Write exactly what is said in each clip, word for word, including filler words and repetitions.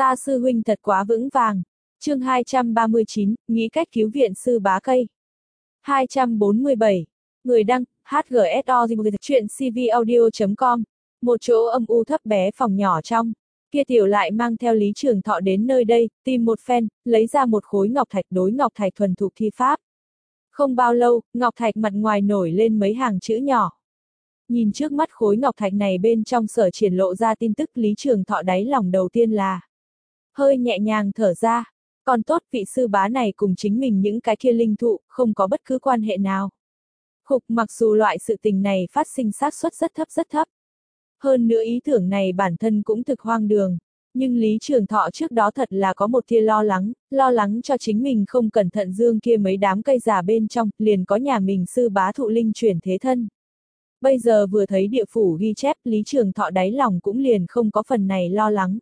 Ta sư huynh thật quá vững vàng. Chương hai trăm ba mươi chín, nghĩ cách cứu viện sư bá cây. hai trăm bốn mươi bảy. Người đăng, hát giê ét o chuyện c v audio chấm com. Một chỗ âm u thấp bé phòng nhỏ trong. Kia tiểu lại mang theo Lý Trường Thọ đến nơi đây, tìm một phen, lấy ra một khối ngọc thạch đối ngọc thạch thuần thục thi pháp. Không bao lâu, ngọc thạch mặt ngoài nổi lên mấy hàng chữ nhỏ. Nhìn trước mắt khối ngọc thạch này bên trong sở triển lộ ra tin tức, Lý Trường Thọ đáy lòng đầu tiên là hơi nhẹ nhàng thở ra. Còn tốt vị sư bá này cùng chính mình những cái kia linh thụ, không có bất cứ quan hệ nào. Khục, mặc dù loại sự tình này phát sinh xác suất rất thấp rất thấp. Hơn nữa ý tưởng này bản thân cũng thực hoang đường. Nhưng Lý Trường Thọ trước đó thật là có một tia lo lắng, lo lắng cho chính mình không cẩn thận dương kia mấy đám cây già bên trong, liền có nhà mình sư bá thụ linh chuyển thế thân. Bây giờ vừa thấy địa phủ ghi chép, Lý Trường Thọ đáy lòng cũng liền không có phần này lo lắng.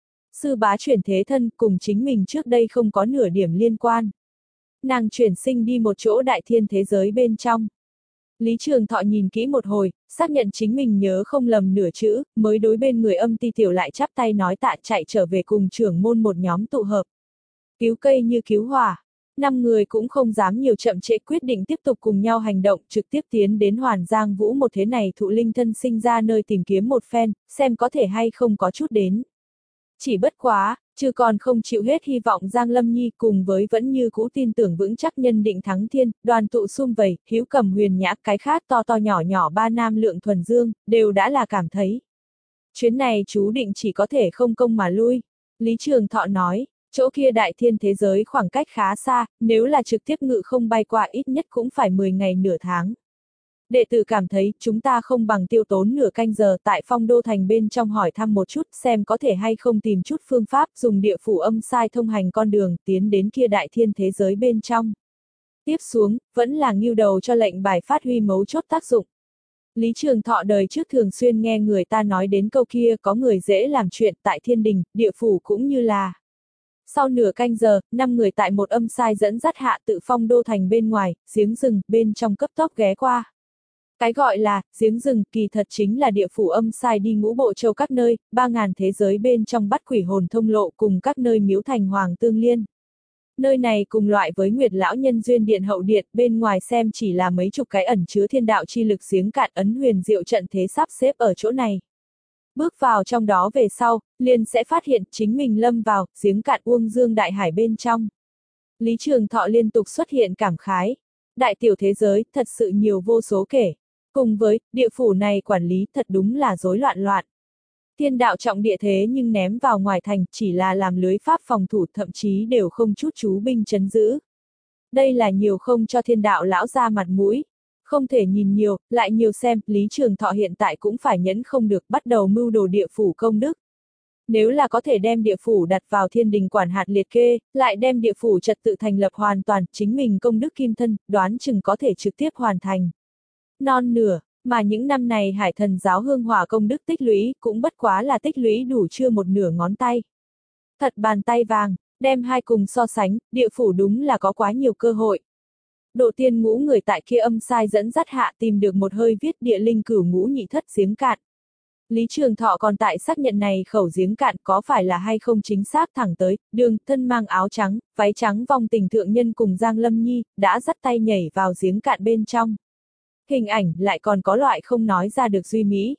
Sư bá chuyển thế thân cùng chính mình trước đây không có nửa điểm liên quan. Nàng chuyển sinh đi một chỗ đại thiên thế giới bên trong. Lý Trường Thọ nhìn kỹ một hồi, xác nhận chính mình nhớ không lầm nửa chữ, mới đối bên người Âm Ti Tiểu lại chắp tay nói tạ, chạy trở về cùng trưởng môn một nhóm tụ hợp. Cứu cây như cứu hỏa. Năm người cũng không dám nhiều chậm trễ, quyết định tiếp tục cùng nhau hành động, trực tiếp tiến đến Hoàn Giang Vũ một thế này thụ linh thân sinh ra nơi tìm kiếm một phen, xem có thể hay không có chút đến. Chỉ bất quá, chứ còn không chịu hết hy vọng Giang Lâm Nhi cùng với vẫn như cũ tin tưởng vững chắc nhân định thắng thiên, đoàn tụ sum vầy, Hiếu Cầm Huyền Nhã, cái khác to to nhỏ nhỏ ba nam lượng thuần dương, đều đã là cảm thấy. Chuyến này chú định chỉ có thể không công mà lui. Lý Trường Thọ nói, chỗ kia đại thiên thế giới khoảng cách khá xa, nếu là trực tiếp ngự không bay qua ít nhất cũng phải mười ngày nửa tháng. Đệ tử cảm thấy, chúng ta không bằng tiêu tốn nửa canh giờ tại Phong Đô Thành bên trong hỏi thăm một chút, xem có thể hay không tìm chút phương pháp, dùng địa phủ âm sai thông hành con đường, tiến đến kia đại thiên thế giới bên trong. Tiếp xuống, vẫn là ngưu đầu cho lệnh bài phát huy mấu chốt tác dụng. Lý Trường Thọ đời trước thường xuyên nghe người ta nói đến câu kia, có người dễ làm chuyện tại thiên đình, địa phủ cũng như là. Sau nửa canh giờ, năm người tại một âm sai dẫn dắt hạ tự Phong Đô Thành bên ngoài, giếng rừng, bên trong cấp tốc ghé qua. Cái gọi là, giếng rừng, kỳ thật chính là địa phủ âm sai đi ngũ bộ châu các nơi, ba ngàn thế giới bên trong bắt quỷ hồn thông lộ cùng các nơi miếu thành hoàng tương liên. Nơi này cùng loại với Nguyệt Lão Nhân Duyên Điện hậu điện, bên ngoài xem chỉ là mấy chục cái ẩn chứa thiên đạo chi lực giếng cạn ấn huyền diệu trận thế sắp xếp ở chỗ này. Bước vào trong đó về sau, liền sẽ phát hiện chính mình lâm vào, giếng cạn uông dương đại hải bên trong. Lý Trường Thọ liên tục xuất hiện cảm khái. Đại tiểu thế giới, thật sự nhiều vô số kể. Cùng với, địa phủ này quản lý thật đúng là rối loạn loạn. Thiên đạo trọng địa thế nhưng ném vào ngoài thành, chỉ là làm lưới pháp phòng thủ, thậm chí đều không chút chú binh trấn giữ. Đây là nhiều không cho thiên đạo lão ra mặt mũi. Không thể nhìn nhiều, lại nhiều xem, Lý Trường Thọ hiện tại cũng phải nhẫn không được, bắt đầu mưu đồ địa phủ công đức. Nếu là có thể đem địa phủ đặt vào thiên đình quản hạt liệt kê, lại đem địa phủ trật tự thành lập hoàn toàn, chính mình công đức kim thân, đoán chừng có thể trực tiếp hoàn thành. Non nửa, mà những năm này Hải Thần giáo hương hỏa công đức tích lũy, cũng bất quá là tích lũy đủ chưa một nửa ngón tay. Thật bàn tay vàng, đem hai cùng so sánh, địa phủ đúng là có quá nhiều cơ hội. Độ tiên ngũ người tại kia âm sai dẫn dắt hạ tìm được một hơi viết địa linh cửu ngũ nhị thất giếng cạn. Lý Trường Thọ còn tại xác nhận này khẩu giếng cạn có phải là hay không chính xác thẳng tới, đường thân mang áo trắng, váy trắng vong tình thượng nhân cùng Giang Lâm Nhi, đã dắt tay nhảy vào giếng cạn bên trong. Hình ảnh lại còn có loại không nói ra được duy mỹ.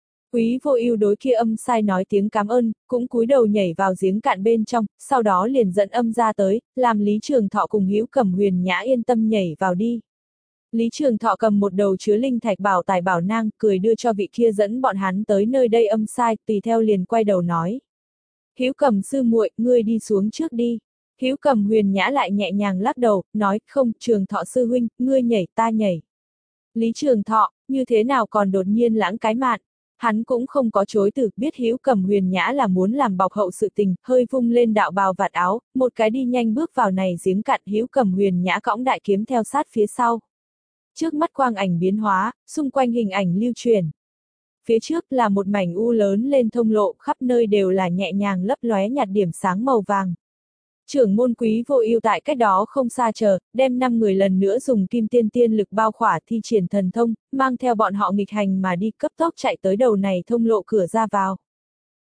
Quý Vô Ưu đối kia âm sai nói tiếng cảm ơn, cũng cúi đầu nhảy vào giếng cạn bên trong, sau đó liền dẫn âm ra tới, làm Lý Trường Thọ cùng Hữu Cầm Huyền Nhã yên tâm nhảy vào đi. Lý Trường Thọ cầm một đầu chứa linh thạch bảo tài bảo nang, cười đưa cho vị kia dẫn bọn hắn tới nơi đây âm sai, tùy theo liền quay đầu nói: "Hữu Cầm sư muội, ngươi đi xuống trước đi." Hữu Cầm Huyền Nhã lại nhẹ nhàng lắc đầu, nói: "Không, Trường Thọ sư huynh, ngươi nhảy ta nhảy." Lý Trường Thọ, như thế nào còn đột nhiên lãng cái mạn. Hắn cũng không có chối từ, biết Hữu Cầm Huyền Nhã là muốn làm bọc hậu sự tình, hơi vung lên đạo bào vạt áo, một cái đi nhanh bước vào này giếng cạn, Hữu Cầm Huyền Nhã cõng đại kiếm theo sát phía sau. Trước mắt quang ảnh biến hóa, xung quanh hình ảnh lưu truyền. Phía trước là một mảnh u lớn lên thông lộ, khắp nơi đều là nhẹ nhàng lấp lóe nhạt điểm sáng màu vàng. Trưởng môn Quý Vô Ưu tại cách đó không xa chờ, đem năm người lần nữa dùng kim tiên tiên lực bao khỏa thi triển thần thông, mang theo bọn họ nghịch hành mà đi cấp tốc chạy tới đầu này thông lộ cửa ra vào.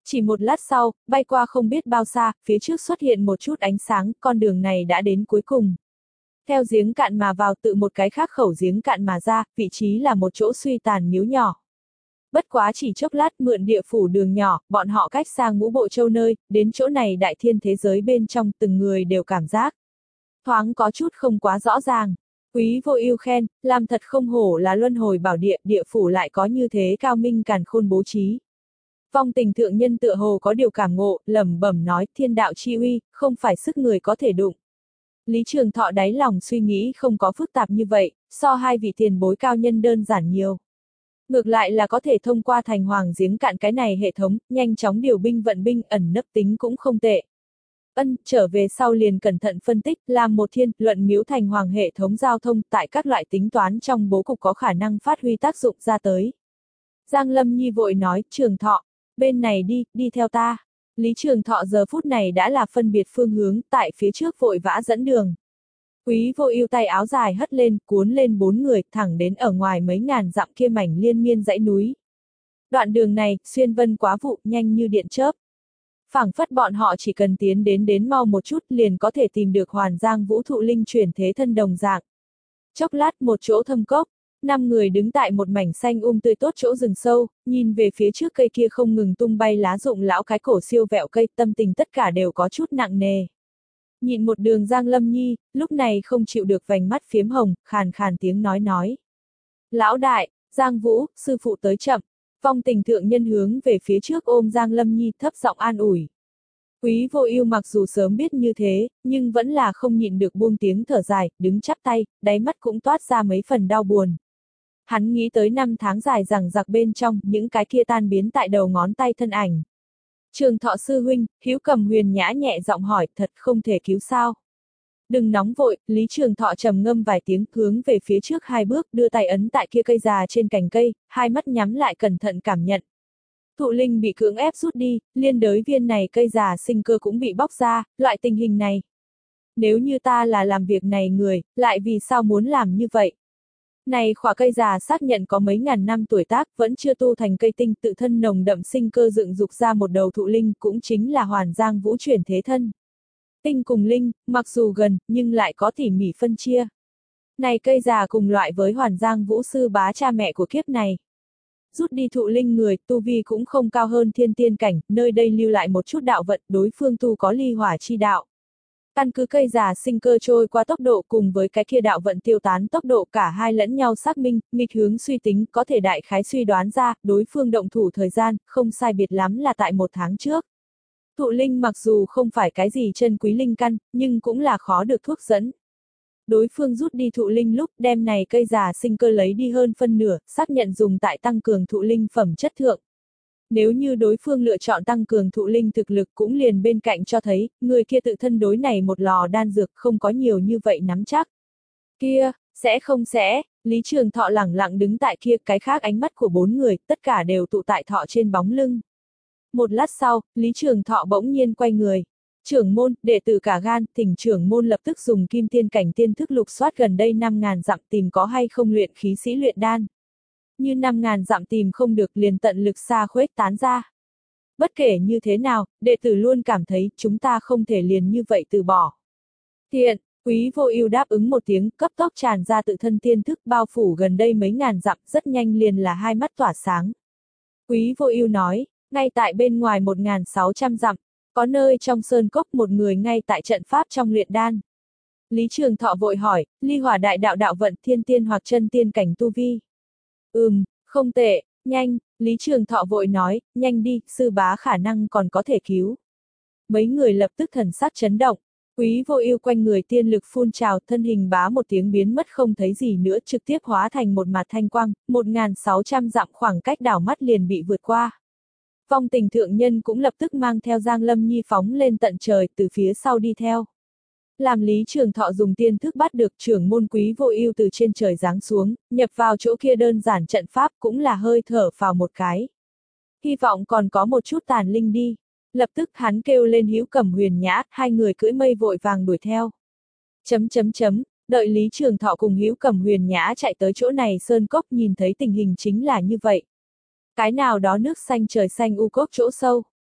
Chỉ một lát sau, bay qua không biết bao xa, phía trước xuất hiện một chút ánh sáng, con đường này đã đến cuối cùng. Theo giếng cạn mà vào tự một cái khác khẩu giếng cạn mà ra, vị trí là một chỗ suy tàn miếu nhỏ. Bất quá chỉ chốc lát mượn địa phủ đường nhỏ, bọn họ cách xa Ngũ Bộ Châu nơi, đến chỗ này đại thiên thế giới bên trong từng người đều cảm giác. Thoáng có chút không quá rõ ràng. Quý Vô Ưu khen, làm thật không hổ là luân hồi bảo địa, địa phủ lại có như thế cao minh càn khôn bố trí. Vong Tình thượng nhân tựa hồ có điều cảm ngộ, lẩm bẩm nói, thiên đạo chi uy, không phải sức người có thể đụng. Lý Trường Thọ đáy lòng suy nghĩ không có phức tạp như vậy, so hai vị tiền bối cao nhân đơn giản nhiều. Ngược lại là có thể thông qua thành hoàng giếng cạn cái này hệ thống, nhanh chóng điều binh vận binh, ẩn nấp tính cũng không tệ. Ân, trở về sau liền cẩn thận phân tích, làm một thiên, luận miếu thành hoàng hệ thống giao thông tại các loại tính toán trong bố cục có khả năng phát huy tác dụng ra tới. Giang Lâm Nhi vội nói, Trường Thọ, bên này đi, đi theo ta. Lý Trường Thọ giờ phút này đã là phân biệt phương hướng, tại phía trước vội vã dẫn đường. Quý Vô Ưu tay áo dài hất lên, cuốn lên bốn người, thẳng đến ở ngoài mấy ngàn dặm kia mảnh liên miên dãy núi. Đoạn đường này, xuyên vân quá vụ, nhanh như điện chớp. Phảng phất bọn họ chỉ cần tiến đến đến mau một chút liền có thể tìm được Hoàn Giang Vũ Thụ Linh chuyển thế thân đồng dạng. Chốc lát một chỗ thâm cốc, năm người đứng tại một mảnh xanh um tươi tốt chỗ rừng sâu, nhìn về phía trước cây kia không ngừng tung bay lá rụng lão cái cổ siêu vẹo cây, tâm tình tất cả đều có chút nặng nề. Nhìn một đường Giang Lâm Nhi, lúc này không chịu được vành mắt phiếm hồng, khàn khàn tiếng nói nói. Lão đại, Giang Vũ, sư phụ tới chậm. Vong Tình thượng nhân hướng về phía trước ôm Giang Lâm Nhi thấp giọng an ủi. Quý Vô Ưu mặc dù sớm biết như thế, nhưng vẫn là không nhịn được buông tiếng thở dài, đứng chắp tay, đáy mắt cũng toát ra mấy phần đau buồn. Hắn nghĩ tới năm tháng dài dằng dặc bên trong, những cái kia tan biến tại đầu ngón tay thân ảnh. Trường Thọ sư huynh, Hữu Cầm Huyền nhã nhẹ giọng hỏi, thật không thể cứu sao? Đừng nóng vội, Lý Trường Thọ trầm ngâm vài tiếng, hướng về phía trước hai bước, đưa tay ấn tại kia cây già trên cành cây, hai mắt nhắm lại cẩn thận cảm nhận. Thụ linh bị cưỡng ép rút đi, liên đới viên này cây già sinh cơ cũng bị bóc ra, loại tình hình này. Nếu như ta là làm việc này người, lại vì sao muốn làm như vậy? Này khỏa cây già xác nhận có mấy ngàn năm tuổi tác, vẫn chưa tu thành cây tinh, tự thân nồng đậm sinh cơ dựng dục ra một đầu thụ linh, cũng chính là Hoàn Giang Vũ chuyển thế thân. Tinh cùng linh, mặc dù gần, nhưng lại có tỉ mỉ phân chia. Này cây già cùng loại với Hoàn Giang Vũ sư bá cha mẹ của kiếp này. Rút đi thụ linh người, tu vi cũng không cao hơn thiên tiên cảnh, nơi đây lưu lại một chút đạo vận, đối phương tu có ly hỏa chi đạo. Căn cứ cây già sinh cơ trôi qua tốc độ cùng với cái kia đạo vận tiêu tán tốc độ cả hai lẫn nhau xác minh, nghịch hướng suy tính, có thể đại khái suy đoán ra, đối phương động thủ thời gian, không sai biệt lắm là tại một tháng trước. Thụ linh mặc dù không phải cái gì chân quý linh căn, nhưng cũng là khó được thuốc dẫn. Đối phương rút đi thụ linh lúc đem này cây già sinh cơ lấy đi hơn phân nửa, xác nhận dùng tại tăng cường thụ linh phẩm chất thượng. Nếu như đối phương lựa chọn tăng cường thụ linh thực lực cũng liền bên cạnh cho thấy, người kia tự thân đối này một lò đan dược không có nhiều như vậy nắm chắc. Kia, sẽ không sẽ, Lý Trường Thọ lẳng lặng đứng tại kia, cái khác ánh mắt của bốn người, tất cả đều tụ tại Thọ trên bóng lưng. Một lát sau, Lý Trường Thọ bỗng nhiên quay người. Trưởng môn, đệ tử cả gan, thỉnh trưởng môn lập tức dùng kim tiên cảnh tiên thức lục soát gần đây năm ngàn dặm tìm có hay không luyện khí sĩ luyện đan. Như năm ngàn dặm tìm không được liền tận lực xa khuếch tán ra. Bất kể như thế nào, đệ tử luôn cảm thấy chúng ta không thể liền như vậy từ bỏ. Thiện, Quý Vô Ưu đáp ứng một tiếng, cấp tốc tràn ra tự thân tiên thức bao phủ gần đây mấy ngàn dặm, rất nhanh liền là hai mắt tỏa sáng. Quý Vô Ưu nói, ngay tại bên ngoài một nghìn sáu trăm dặm, có nơi trong sơn cốc một người ngay tại trận pháp trong luyện đan. Lý Trường Thọ vội hỏi, ly hỏa đại đạo đạo vận thiên tiên hoặc chân tiên cảnh tu vi. Ừm, không tệ, nhanh, Lý Trường Thọ vội nói, nhanh đi, sư bá khả năng còn có thể cứu. Mấy người lập tức thần sắc chấn động, Quý Vô Ưu quanh người tiên lực phun trào, thân hình bá một tiếng biến mất không thấy gì nữa, trực tiếp hóa thành một mặt thanh quang, một nghìn sáu trăm dặm khoảng cách đảo mắt liền bị vượt qua. Vong Tình thượng nhân cũng lập tức mang theo Giang Lâm Nhi phóng lên tận trời, từ phía sau đi theo. Làm Lý Trường Thọ dùng tiên thức bắt được trưởng môn Quý Vô Ưu từ trên trời giáng xuống, nhập vào chỗ kia đơn giản trận pháp cũng là hơi thở phào một cái. Hy vọng còn có một chút tàn linh đi. Lập tức hắn kêu lên Hữu Cẩm Huyền Nhã, hai người cưỡi mây vội vàng đuổi theo. Chấm chấm chấm, đợi Lý Trường Thọ cùng Hữu Cẩm Huyền Nhã chạy tới chỗ này sơn cốc nhìn thấy tình hình chính là như vậy. Cái nào đó nước xanh trời xanh u cốc chỗ sâu.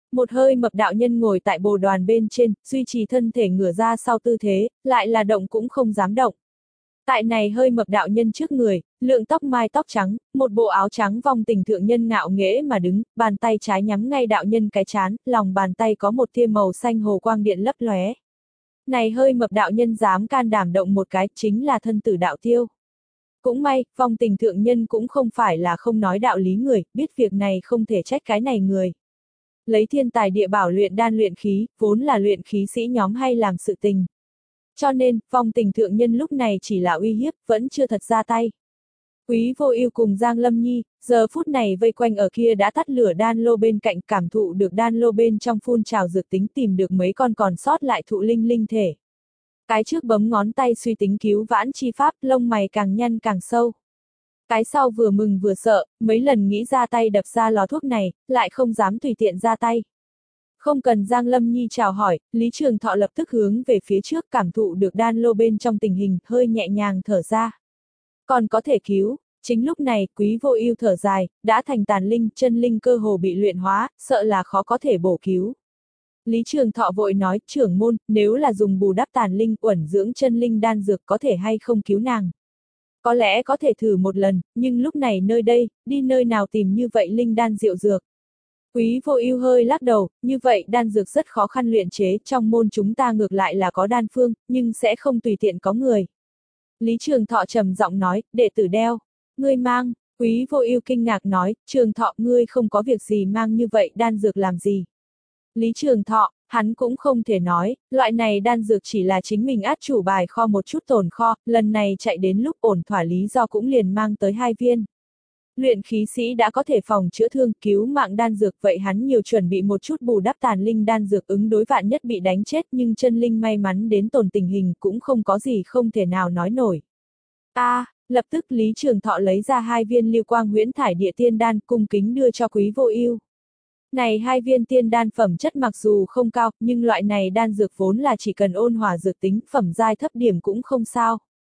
Một hơi mập đạo nhân ngồi tại bồ đoàn bên trên, duy trì thân thể ngửa ra sau tư thế, lại là động cũng không dám động. Tại này hơi mập đạo nhân trước người, lượng tóc mai tóc trắng, một bộ áo trắng vong tình thượng nhân ngạo nghễ mà đứng, bàn tay trái nhắm ngay đạo nhân cái trán, lòng bàn tay có một tia màu xanh hồ quang điện lấp lóe. Này hơi mập đạo nhân dám can đảm động một cái, chính là thân tử đạo tiêu. Cũng may, vong tình thượng nhân cũng không phải là không nói đạo lý người, biết việc này không thể trách cái này người. Lấy thiên tài địa bảo luyện đan luyện khí, vốn là luyện khí sĩ nhóm hay làm sự tình. Cho nên, vong tình thượng nhân lúc này chỉ là uy hiếp, vẫn chưa thật ra tay. Quý Vô Ưu cùng Giang Lâm Nhi, giờ phút này vây quanh ở kia đã tắt lửa đan lô bên cạnh, cảm thụ được đan lô bên trong phun trào dược tính, tìm được mấy con còn sót lại thụ linh linh thể. Cái trước bấm ngón tay suy tính cứu vãn chi pháp, lông mày càng nhăn càng sâu. Cái sau vừa mừng vừa sợ, mấy lần nghĩ ra tay đập ra lò thuốc này, lại không dám tùy tiện ra tay. Không cần Giang Lâm Nhi chào hỏi, Lý Trường Thọ lập tức hướng về phía trước, cảm thụ được đan lô bên trong tình hình, hơi nhẹ nhàng thở ra. Còn có thể cứu. Chính lúc này, Quý Vô Ưu thở dài, đã thành tàn linh, chân linh cơ hồ bị luyện hóa, sợ là khó có thể bổ cứu. Lý Trường Thọ vội nói, trưởng môn, nếu là dùng bù đắp tàn linh, uẩn dưỡng chân linh đan dược có thể hay không cứu nàng. Có lẽ có thể thử một lần, nhưng lúc này nơi đây, đi nơi nào tìm như vậy linh đan diệu dược. Quý Vô Ưu hơi lắc đầu, như vậy đan dược rất khó khăn luyện chế, trong môn chúng ta ngược lại là có đan phương, nhưng sẽ không tùy tiện có người. Lý Trường Thọ trầm giọng nói, đệ tử đeo. Ngươi mang, Quý Vô Ưu kinh ngạc nói, Trường Thọ ngươi không có việc gì mang như vậy đan dược làm gì. Lý Trường Thọ, hắn cũng không thể nói, loại này đan dược chỉ là chính mình át chủ bài kho một chút tồn kho, lần này chạy đến lúc ổn thỏa lý do cũng liền mang tới hai viên. Luyện khí sĩ đã có thể phòng chữa thương, cứu mạng đan dược, vậy hắn nhiều chuẩn bị một chút bù đắp tàn linh đan dược ứng đối vạn nhất bị đánh chết, nhưng chân linh may mắn đến tồn tình hình cũng không có gì không thể nào nói nổi. A, à, lập tức Lý Trường Thọ lấy ra hai viên Lưu Quang Huyễn Thải Địa Tiên Đan, cung kính đưa cho Quý Vô Ưu. Này hai viên tiên đan phẩm chất mặc dù không cao, nhưng loại này đan dược vốn là chỉ cần ôn hòa dược tính, phẩm giai thấp điểm cũng không sao.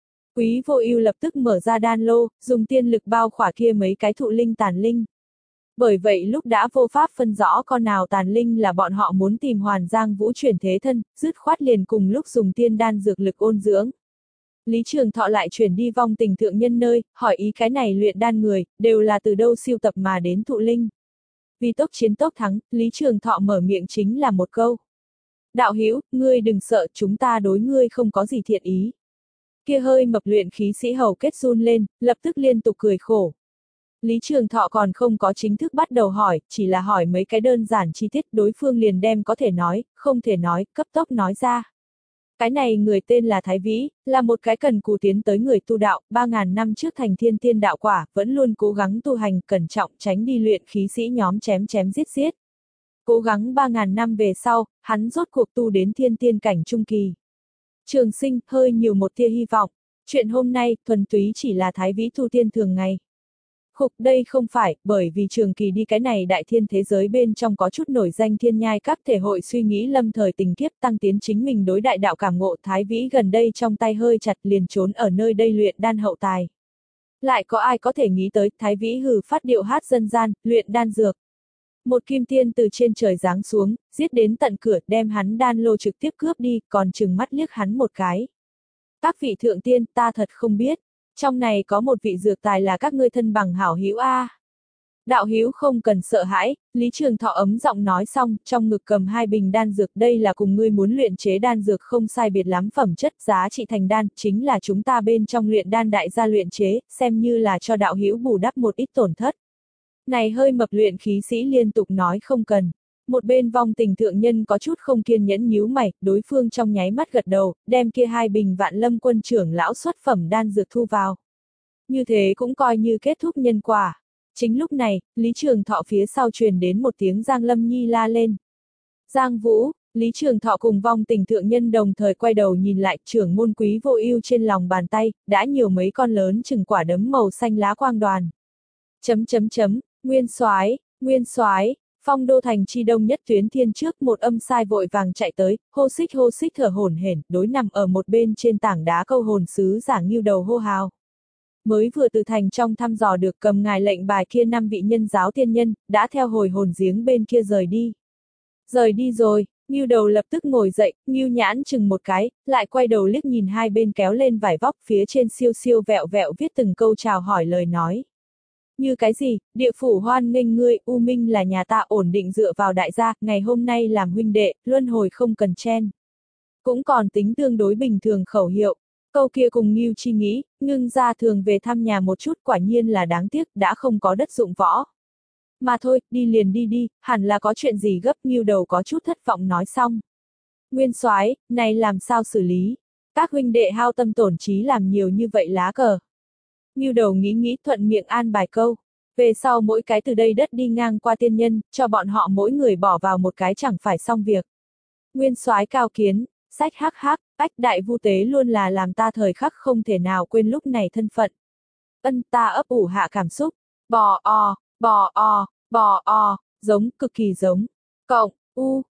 Quý Vô Ưu lập tức mở ra đan lô, dùng tiên lực bao khỏa kia mấy cái thụ linh tàn linh. Bởi vậy lúc đã vô pháp phân rõ con nào tàn linh là bọn họ muốn tìm Hoàn Giang Vũ chuyển thế thân, dứt khoát liền cùng lúc dùng tiên đan dược lực ôn dưỡng. Lý Trường Thọ lại chuyển đi vong tình thượng nhân nơi, hỏi ý cái này luyện đan người, đều là từ đâu siêu tập mà đến thụ linh. Vì tốc chiến tốc thắng, Lý Trường Thọ mở miệng chính là một câu. Đạo hữu, ngươi đừng sợ, chúng ta đối ngươi không có gì thiện ý. Kia hơi mập luyện khí sĩ hầu kết run lên, lập tức liên tục cười khổ. Lý Trường Thọ còn không có chính thức bắt đầu hỏi, chỉ là hỏi mấy cái đơn giản chi tiết, đối phương liền đem có thể nói, không thể nói, cấp tốc nói ra. Cái này người tên là Thái Vĩ, là một cái cần cù tiến tới người tu đạo, ba ngàn năm trước thành thiên tiên đạo quả, vẫn luôn cố gắng tu hành, cẩn trọng tránh đi luyện khí sĩ nhóm chém chém giết giết. Cố gắng ba ngàn năm về sau, hắn rốt cuộc tu đến thiên tiên cảnh trung kỳ. Trường sinh, hơi nhiều một tia hy vọng. Chuyện hôm nay, thuần túy chỉ là Thái Vĩ tu tiên thường ngày. Khục, đây không phải, bởi vì trường kỳ đi cái này đại thiên thế giới bên trong có chút nổi danh thiên nhai các thể hội suy nghĩ lâm thời tình kiếp tăng tiến chính mình đối đại đạo cảm ngộ. Thái Vĩ gần đây trong tay hơi chặt liền trốn ở nơi đây luyện đan hậu tài. Lại có ai có thể nghĩ tới, Thái Vĩ hừ phát điệu hát dân gian, luyện đan dược. Một kim tiên từ trên trời giáng xuống, giết đến tận cửa, đem hắn đan lô trực tiếp cướp đi, còn trừng mắt liếc hắn một cái. Các vị thượng tiên, ta thật không biết. Trong này có một vị dược tài là các ngươi thân bằng hảo hữu a. Đạo hữu không cần sợ hãi, Lý Trường Thọ ấm giọng nói xong, trong ngực cầm hai bình đan dược, đây là cùng ngươi muốn luyện chế đan dược không sai biệt lắm, phẩm chất giá trị thành đan, chính là chúng ta bên trong luyện đan đại gia luyện chế, xem như là cho đạo hữu bù đắp một ít tổn thất. Này hơi mập luyện khí sĩ liên tục nói không cần. Một bên vong tình thượng nhân có chút không kiên nhẫn nhíu mày, đối phương trong nháy mắt gật đầu, đem kia hai bình Vạn Lâm quân trưởng lão xuất phẩm đan dược thu vào. Như thế cũng coi như kết thúc nhân quả. Chính lúc này, Lý Trường Thọ phía sau truyền đến một tiếng Giang Lâm Nhi la lên. Giang Vũ, Lý Trường Thọ cùng vong tình thượng nhân đồng thời quay đầu nhìn lại, trưởng môn Quý Vô Ưu trên lòng bàn tay, đã nhiều mấy con lớn chừng quả đấm màu xanh lá quang đoàn. Chấm chấm chấm, Nguyên Soái, Nguyên Soái. Phong đô thành chi đông nhất tuyến thiên trước, một âm sai vội vàng chạy tới, hô xích hô xích thở hổn hển, đối nằm ở một bên trên tảng đá câu hồn sứ giả Ngưu đầu hô hào. Mới vừa từ thành trong thăm dò được cầm ngài lệnh bài kia năm vị nhân giáo tiên nhân, đã theo hồi hồn giếng bên kia rời đi. Rời đi rồi, Ngưu Đầu lập tức ngồi dậy, Ngưu Nhãn chừng một cái, lại quay đầu liếc nhìn hai bên kéo lên vải vóc phía trên siêu siêu vẹo vẹo viết từng câu chào hỏi lời nói. Như cái gì, địa phủ hoan nghênh ngươi, U Minh là nhà ta ổn định dựa vào đại gia, ngày hôm nay làm huynh đệ, luân hồi không cần chen. Cũng còn tính tương đối bình thường khẩu hiệu. Câu kia cùng Ngưu Chi nghĩ, ngưng ra thường về thăm nhà một chút quả nhiên là đáng tiếc, đã không có đất dụng võ. Mà thôi, đi liền đi đi, hẳn là có chuyện gì gấp. Ngưu Đầu có chút thất vọng nói xong. Nguyên soái, này làm sao xử lý? Các huynh đệ hao tâm tổn trí làm nhiều như vậy lá cờ. Ngưu Đầu nghĩ nghĩ thuận miệng an bài câu. Về sau mỗi cái từ đây đất đi ngang qua tiên nhân, cho bọn họ mỗi người bỏ vào một cái chẳng phải xong việc. Nguyên soái cao kiến, sách hắc hắc, ách đại vu tế luôn là làm ta thời khắc không thể nào quên lúc này thân phận. Ân ta ấp ủ hạ cảm xúc. Bò o, bò o, bò o, giống, cực kỳ giống. Cộng, u,